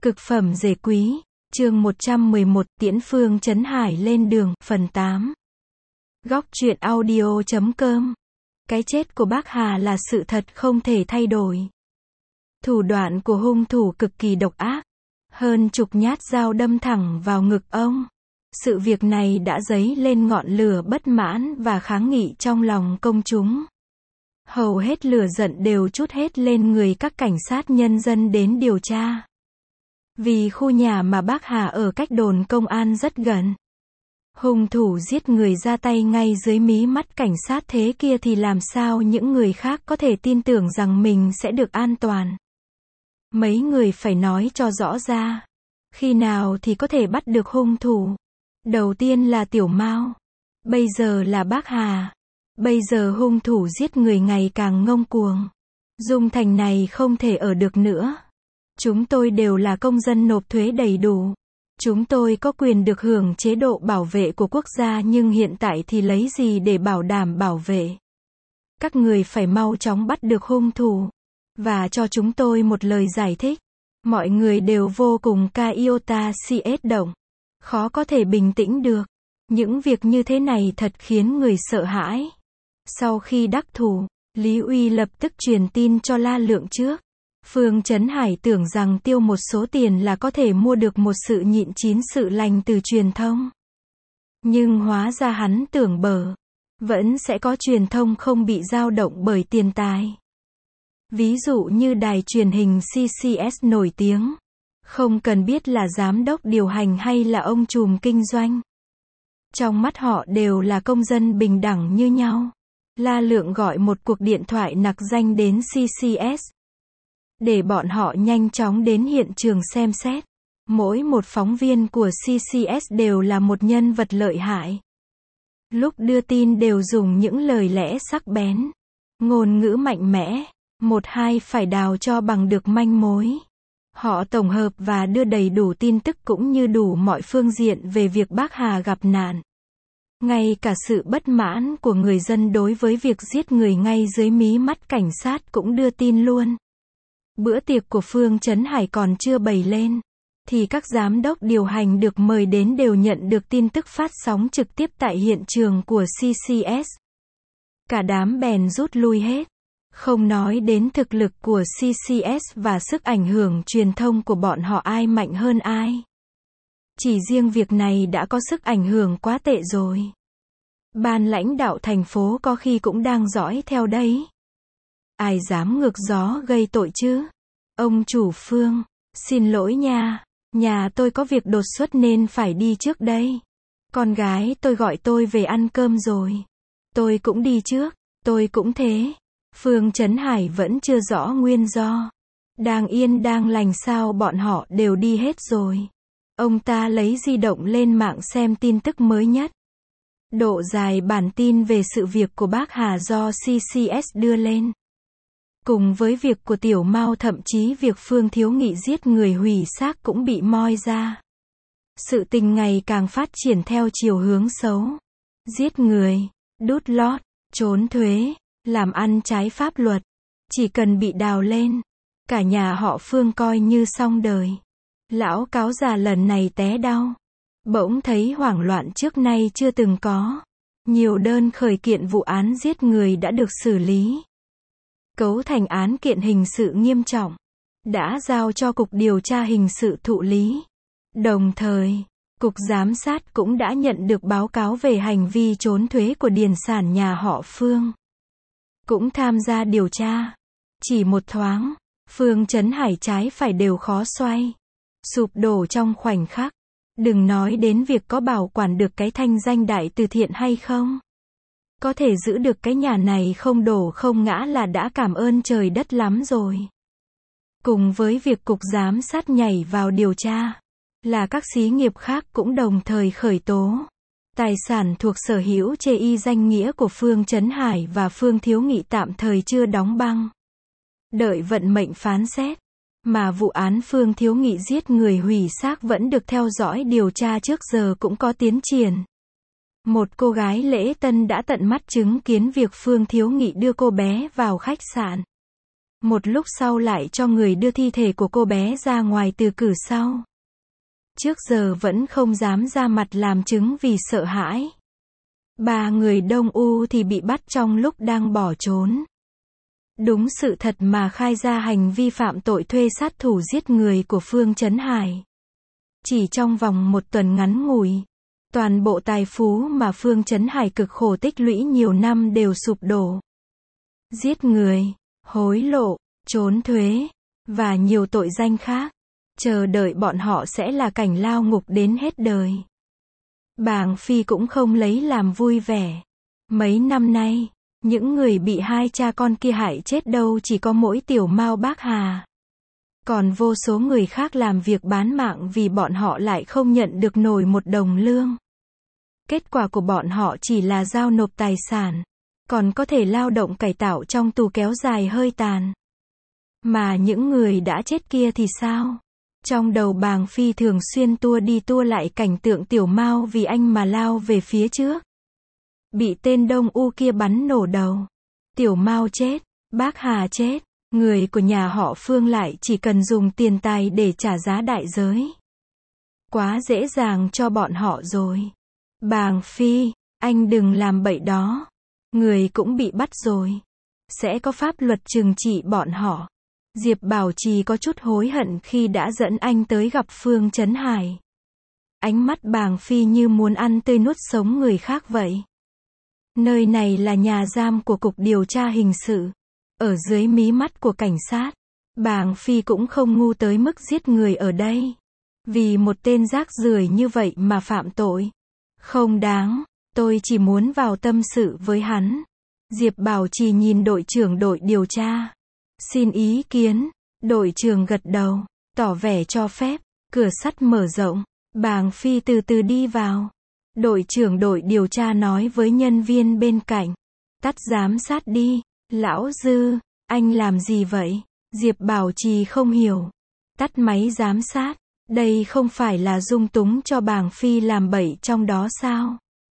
Cực phẩm rể quý, chương 111, tiễn Phương Chấn Hải lên đường, phần 8. Góc truyện audio.com. Cái chết của bác Hà là sự thật không thể thay đổi. Thủ đoạn của hung thủ cực kỳ độc ác. Hơn chục nhát dao đâm thẳng vào ngực ông. Sự việc này đã dấy lên ngọn lửa bất mãn và kháng nghị trong lòng công chúng. Hầu hết lửa giận đều trút hết lên người các cảnh sát nhân dân đến điều tra. Vì khu nhà mà bác Hà ở cách đồn công an rất gần. Hung thủ giết người ra tay ngay dưới mí mắt cảnh sát thế kia thì làm sao những người khác có thể tin tưởng rằng mình sẽ được an toàn. Mấy người phải nói cho rõ ra. Khi nào thì có thể bắt được hung thủ? Đầu tiên là Tiểu Mao. Bây giờ là bác Hà. Bây giờ hung thủ giết người ngày càng ngông cuồng. Dung Thành này không thể ở được nữa. Chúng tôi đều là công dân nộp thuế đầy đủ. Chúng tôi có quyền được hưởng chế độ bảo vệ của quốc gia nhưng hiện tại thì lấy gì để bảo đảm bảo vệ? Các người phải mau chóng bắt được hung thủ. Và cho chúng tôi một lời giải thích. Mọi người đều vô cùng iota cs động. Khó có thể bình tĩnh được. Những việc như thế này thật khiến người sợ hãi. Sau khi đắc thủ, Lý Uy lập tức truyền tin cho La Lượng trước. Phương Chấn Hải tưởng rằng tiêu một số tiền là có thể mua được một sự nhịn chín sự lành từ truyền thông. Nhưng hóa ra hắn tưởng bở. Vẫn sẽ có truyền thông không bị dao động bởi tiền tài. Ví dụ như đài truyền hình CCS nổi tiếng. Không cần biết là giám đốc điều hành hay là ông trùm kinh doanh. Trong mắt họ đều là công dân bình đẳng như nhau. La Lượng gọi một cuộc điện thoại nặc danh đến CCS. Để bọn họ nhanh chóng đến hiện trường xem xét. Mỗi một phóng viên của CCS đều là một nhân vật lợi hại. Lúc đưa tin đều dùng những lời lẽ sắc bén. Ngôn ngữ mạnh mẽ. Một hai phải đào cho bằng được manh mối. Họ tổng hợp và đưa đầy đủ tin tức cũng như đủ mọi phương diện về việc bác Hà gặp nạn. Ngay cả sự bất mãn của người dân đối với việc giết người ngay dưới mí mắt cảnh sát cũng đưa tin luôn. Bữa tiệc của Phương Chấn Hải còn chưa bày lên, thì các giám đốc điều hành được mời đến đều nhận được tin tức phát sóng trực tiếp tại hiện trường của CCS. Cả đám bèn rút lui hết. Không nói đến thực lực của CCS và sức ảnh hưởng truyền thông của bọn họ ai mạnh hơn ai. Chỉ riêng việc này đã có sức ảnh hưởng quá tệ rồi. Ban lãnh đạo thành phố có khi cũng đang dõi theo đấy. Ai dám ngược gió gây tội chứ? Ông chủ Phương, xin lỗi nha, nhà tôi có việc đột xuất nên phải đi trước đây. Con gái tôi gọi tôi về ăn cơm rồi. Tôi cũng đi trước, tôi cũng thế. Phương Chấn Hải vẫn chưa rõ nguyên do. Đang yên đang lành sao bọn họ đều đi hết rồi. Ông ta lấy di động lên mạng xem tin tức mới nhất. Độ dài bản tin về sự việc của bác Hà do CCS đưa lên. Cùng với việc của Tiểu Mao thậm chí việc Phương Thiếu Nghị giết người hủy xác cũng bị moi ra. Sự tình ngày càng phát triển theo chiều hướng xấu. Giết người, đút lót, trốn thuế, làm ăn trái pháp luật. Chỉ cần bị đào lên, cả nhà họ Phương coi như xong đời. Lão cáo già lần này té đau. Bỗng thấy hoảng loạn trước nay chưa từng có. Nhiều đơn khởi kiện vụ án giết người đã được xử lý. Cấu thành án kiện hình sự nghiêm trọng. Đã giao cho Cục Điều tra Hình sự thụ lý. Đồng thời, Cục Giám sát cũng đã nhận được báo cáo về hành vi trốn thuế của điền sản nhà họ Phương. Cũng tham gia điều tra. Chỉ một thoáng, Phương Chấn Hải trái phải đều khó xoay. Sụp đổ trong khoảnh khắc. Đừng nói đến việc có bảo quản được cái thanh danh đại từ thiện hay không. Có thể giữ được cái nhà này không đổ không ngã là đã cảm ơn trời đất lắm rồi. Cùng với việc Cục Giám sát nhảy vào điều tra, là các xí nghiệp khác cũng đồng thời khởi tố. Tài sản thuộc sở hữu chê y danh nghĩa của Phương Chấn Hải và Phương Thiếu Nghị tạm thời chưa đóng băng. Đợi vận mệnh phán xét. Mà vụ án Phương Thiếu Nghị giết người hủy xác vẫn được theo dõi điều tra trước giờ cũng có tiến triển. Một cô gái lễ tân đã tận mắt chứng kiến việc Phương Thiếu Nghị đưa cô bé vào khách sạn. Một lúc sau lại cho người đưa thi thể của cô bé ra ngoài từ cửa sau. Trước giờ vẫn không dám ra mặt làm chứng vì sợ hãi. 3 người Đông U thì bị bắt trong lúc đang bỏ trốn. Đúng sự thật mà khai ra hành vi phạm tội thuê sát thủ giết người của Phương Chấn Hải. Chỉ trong vòng 1 tuần ngắn ngủi, toàn bộ tài phú mà Phương Chấn Hải cực khổ tích lũy nhiều năm đều sụp đổ. Giết người, hối lộ, trốn thuế, và nhiều tội danh khác. Chờ đợi bọn họ sẽ là cảnh lao ngục đến hết đời. Bàng Phi cũng không lấy làm vui vẻ. Mấy năm nay, những người bị 2 cha con kia hại chết đâu chỉ có mỗi Tiểu Mao Bác Hà. Còn vô số người khác làm việc bán mạng vì bọn họ lại không nhận được nổi 1 đồng lương. Kết quả của bọn họ chỉ là giao nộp tài sản, còn có thể lao động cải tạo trong tù kéo dài hơi tàn. Mà những người đã chết kia thì sao? Trong đầu Bàng Phi thường xuyên tua đi tua lại cảnh tượng Tiểu Mao vì anh mà lao về phía trước. Bị tên Đông U kia bắn nổ đầu. Tiểu Mao chết, Bác Hà chết, người của nhà họ Phương lại chỉ cần dùng tiền tài để trả giá đại giới. Quá dễ dàng cho bọn họ rồi. Bàng Phi, anh đừng làm bậy đó. Người cũng bị bắt rồi. Sẽ có pháp luật trừng trị bọn họ. Diệp Bảo Trì có chút hối hận khi đã dẫn anh tới gặp Phương Chấn Hải. Ánh mắt Bàng Phi như muốn ăn tươi nuốt sống người khác vậy. Nơi này là nhà giam của Cục Điều tra Hình sự. Ở dưới mí mắt của cảnh sát. Bàng Phi cũng không ngu tới mức giết người ở đây. Vì một tên rác rưởi như vậy mà phạm tội. Không đáng, tôi chỉ muốn vào tâm sự với hắn. Diệp Bảo Trì nhìn đội trưởng đội điều tra. Xin ý kiến. Đội trưởng gật đầu, tỏ vẻ cho phép. Cửa sắt mở rộng. Bàng Phi từ từ đi vào. Đội trưởng đội điều tra nói với nhân viên bên cạnh. Tắt giám sát đi. Lão Dư, anh làm gì vậy? Diệp Bảo Trì không hiểu. Tắt máy giám sát. Đây không phải là dung túng cho Bàng Phi làm bậy trong đó sao?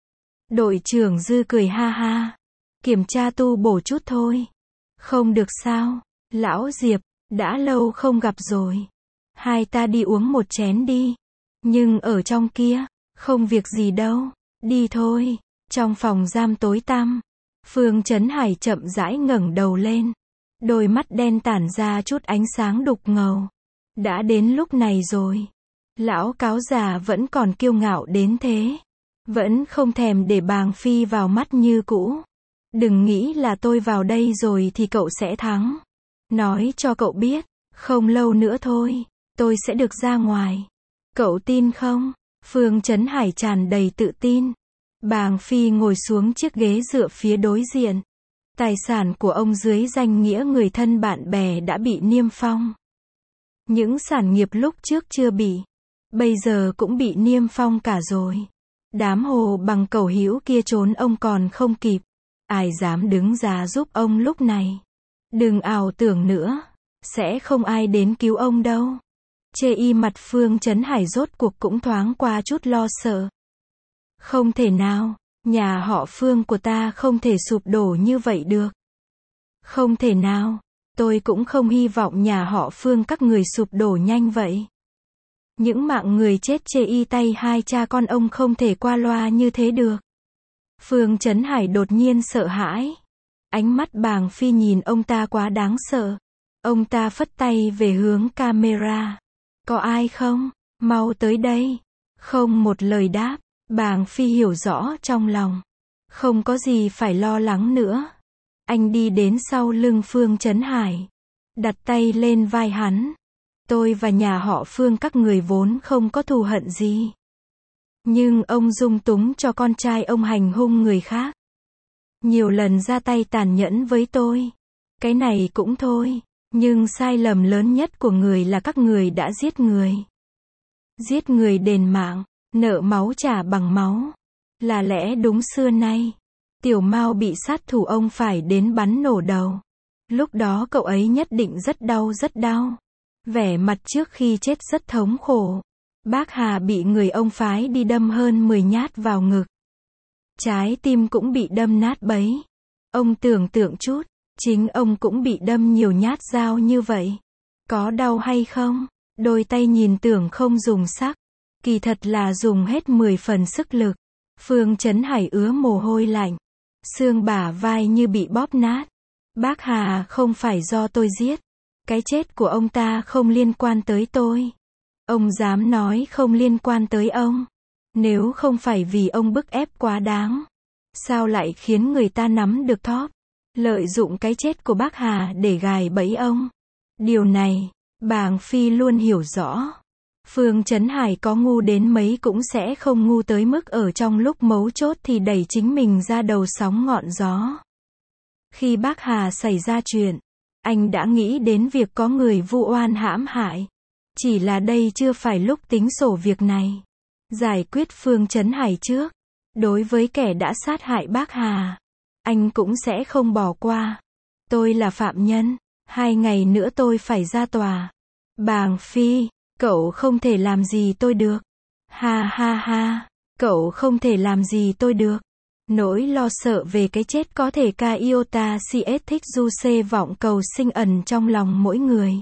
Đội trưởng Dư cười ha ha. Kiểm tra tu bổ chút thôi. Không được sao? Lão Diệp, đã lâu không gặp rồi. Hai ta đi uống một chén đi. Nhưng ở trong kia, không việc gì đâu. Đi thôi. Trong phòng giam tối tăm, Phương Chấn Hải chậm rãi ngẩng đầu lên. Đôi mắt đen tản ra chút ánh sáng đục ngầu. Đã đến lúc này rồi. Lão cáo già vẫn còn kiêu ngạo đến thế. Vẫn không thèm để Bàng Phi vào mắt như cũ. Đừng nghĩ là tôi vào đây rồi thì cậu sẽ thắng. Nói cho cậu biết, không lâu nữa thôi, tôi sẽ được ra ngoài. Cậu tin không? Phương Chấn Hải tràn đầy tự tin. Bàng Phi ngồi xuống chiếc ghế dựa phía đối diện. Tài sản của ông dưới danh nghĩa người thân bạn bè đã bị niêm phong. Những sản nghiệp lúc trước chưa bị, bây giờ cũng bị niêm phong cả rồi. Đám hồ bằng cẩu hữu kia trốn ông còn không kịp. Ai dám đứng ra giúp ông lúc này? Đừng ảo tưởng nữa. Sẽ không ai đến cứu ông đâu. Chê y mặt Phương Chấn Hải rốt cuộc cũng thoáng qua chút lo sợ. Không thể nào. Nhà họ Phương của ta không thể sụp đổ như vậy được. Không thể nào. Tôi cũng không hy vọng nhà họ Phương các người sụp đổ nhanh vậy. Những mạng người chết chê y tay 2 cha con ông không thể qua loa như thế được. Phương Chấn Hải đột nhiên sợ hãi. Ánh mắt Bàng Phi nhìn ông ta quá đáng sợ. Ông ta phất tay về hướng camera. Có ai không? Mau tới đây. Không một lời đáp. Bàng Phi hiểu rõ trong lòng. Không có gì phải lo lắng nữa. Anh đi đến sau lưng Phương Chấn Hải. Đặt tay lên vai hắn. Tôi và nhà họ Phương các người vốn không có thù hận gì. Nhưng ông dung túng cho con trai ông hành hung người khác. Nhiều lần ra tay tàn nhẫn với tôi. Cái này cũng thôi. Nhưng sai lầm lớn nhất của người là các người đã giết người. Giết người đền mạng, nợ máu trả bằng máu. Là lẽ đúng xưa nay. Tiểu Mao bị sát thủ ông phải đến bắn nổ đầu. Lúc đó cậu ấy nhất định rất đau. Vẻ mặt trước khi chết rất thống khổ. Bác Hà bị người ông phái đi đâm hơn 10 nhát vào ngực. Trái tim cũng bị đâm nát bấy. Ông tưởng tượng chút, Chính ông cũng bị đâm nhiều nhát dao như vậy. Có đau hay không? Đôi tay nhìn tưởng không dùng sắc. Kỳ thật là dùng hết 10 phần sức lực. Phương Chấn Hải ứa mồ hôi lạnh. Xương bả vai như bị bóp nát. Bác Hà, không phải do tôi giết. Cái chết của ông ta không liên quan tới tôi. Ông dám nói không liên quan tới ông. Nếu không phải vì ông bức ép quá đáng, sao lại khiến người ta nắm được thóp, lợi dụng cái chết của bác Hà để gài bẫy ông. Điều này, Bàng Phi luôn hiểu rõ. Phương Chấn Hải có ngu đến mấy cũng sẽ không ngu tới mức ở trong lúc mấu chốt thì đẩy chính mình ra đầu sóng ngọn gió. Khi bác Hà xảy ra chuyện, anh đã nghĩ đến việc có người vu oan hãm hại. Chỉ là đây chưa phải lúc tính sổ việc này. Giải quyết Phương Chấn Hải trước. Đối với kẻ đã sát hại bác Hà, anh cũng sẽ không bỏ qua. Tôi là phạm nhân. 2 ngày nữa tôi phải ra tòa. Bàng Phi, cậu không thể làm gì tôi được. Ha ha ha, cậu không thể làm gì tôi được. Nỗi lo sợ về cái chết có thể ca iota cs thích du xê vọng cầu sinh ẩn trong lòng mỗi người.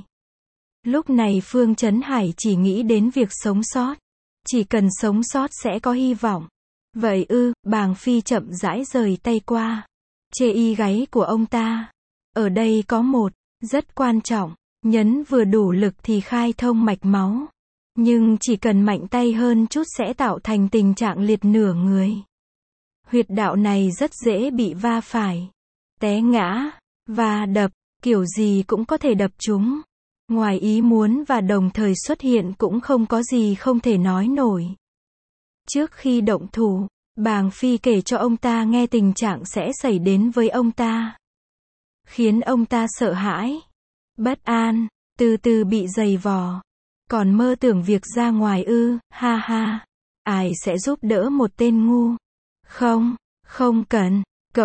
Lúc này Phương Chấn Hải chỉ nghĩ đến việc sống sót. Chỉ cần sống sót sẽ có hy vọng. Vậy ư, Bàng Phi chậm rãi rời tay qua. Chê y gáy của ông ta. Ở đây có một, rất quan trọng. Nhấn vừa đủ lực thì khai thông mạch máu. Nhưng chỉ cần mạnh tay hơn chút sẽ tạo thành tình trạng liệt nửa người. Huyệt đạo này rất dễ bị va phải. Té ngã, va đập, kiểu gì cũng có thể đập chúng. Ngoài ý muốn và đồng thời xuất hiện cũng không có gì không thể nói nổi. Trước khi động thủ, Bàng Phi kể cho ông ta nghe tình trạng sẽ xảy đến với ông ta. Khiến ông ta sợ hãi, bất an, từ từ bị giày vò. Còn mơ tưởng việc ra ngoài ư, ha ha. Ai sẽ giúp đỡ một tên ngu? Không, không cần.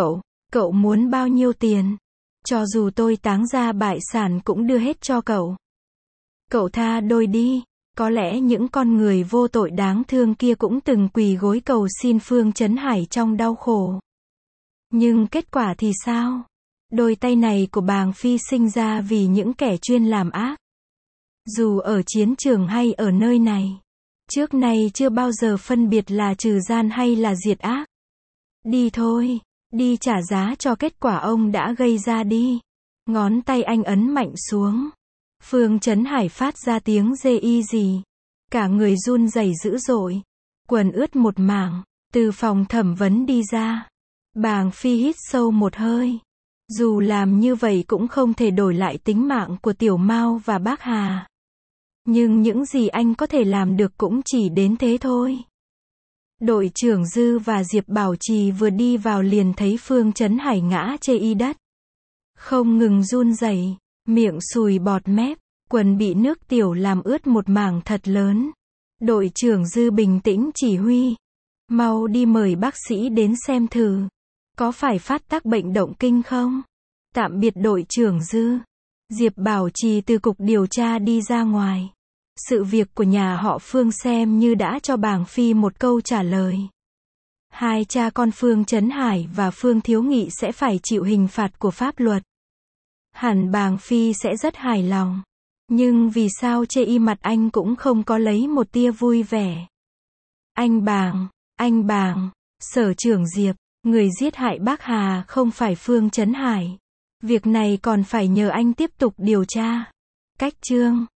Cậu muốn bao nhiêu tiền? Cho dù tôi táng ra bại sản cũng đưa hết cho cậu. Cậu tha tôi đi. Có lẽ những con người vô tội đáng thương kia cũng từng quỳ gối cầu xin Phương Chấn Hải trong đau khổ. Nhưng kết quả thì sao? Đôi tay này của Bàng Phi sinh ra vì những kẻ chuyên làm ác. Dù ở chiến trường hay ở nơi này, trước nay chưa bao giờ phân biệt là trừ gian hay là diệt ác. Đi thôi, đi trả giá cho kết quả ông đã gây ra đi. Ngón tay anh ấn mạnh xuống. Phương Chấn Hải phát ra tiếng rê y gì. Cả người run rẩy dữ dội. Quần ướt một mảng. Từ phòng thẩm vấn đi ra. Bàng Phi hít sâu một hơi. Dù làm như vậy cũng không thể đổi lại tính mạng của Tiểu Mao và bác Hà. Nhưng những gì anh có thể làm được cũng chỉ đến thế thôi. Đội trưởng Dư và Diệp Bảo Trì vừa đi vào liền thấy Phương Chấn Hải ngã chê y đất. Không ngừng run rẩy, miệng sùi bọt mép, quần bị nước tiểu làm ướt một mảng thật lớn. Đội trưởng Dư bình tĩnh chỉ huy. Mau đi mời bác sĩ đến xem thử. Có phải phát tác bệnh động kinh không? Tạm biệt đội trưởng Dư. Diệp Bảo Trì từ cục điều tra đi ra ngoài. Sự việc của nhà họ Phương xem như đã cho Bàng Phi một câu trả lời. Hai cha con Phương Chấn Hải và Phương Thiếu Nghị sẽ phải chịu hình phạt của pháp luật. Hẳn Bàng Phi sẽ rất hài lòng. Nhưng vì sao chê y mặt anh cũng không có lấy một tia vui vẻ. Anh Bàng, Sở trưởng Diệp, người giết hại bác Hà không phải Phương Chấn Hải. Việc này còn phải nhờ anh tiếp tục điều tra. Cách chương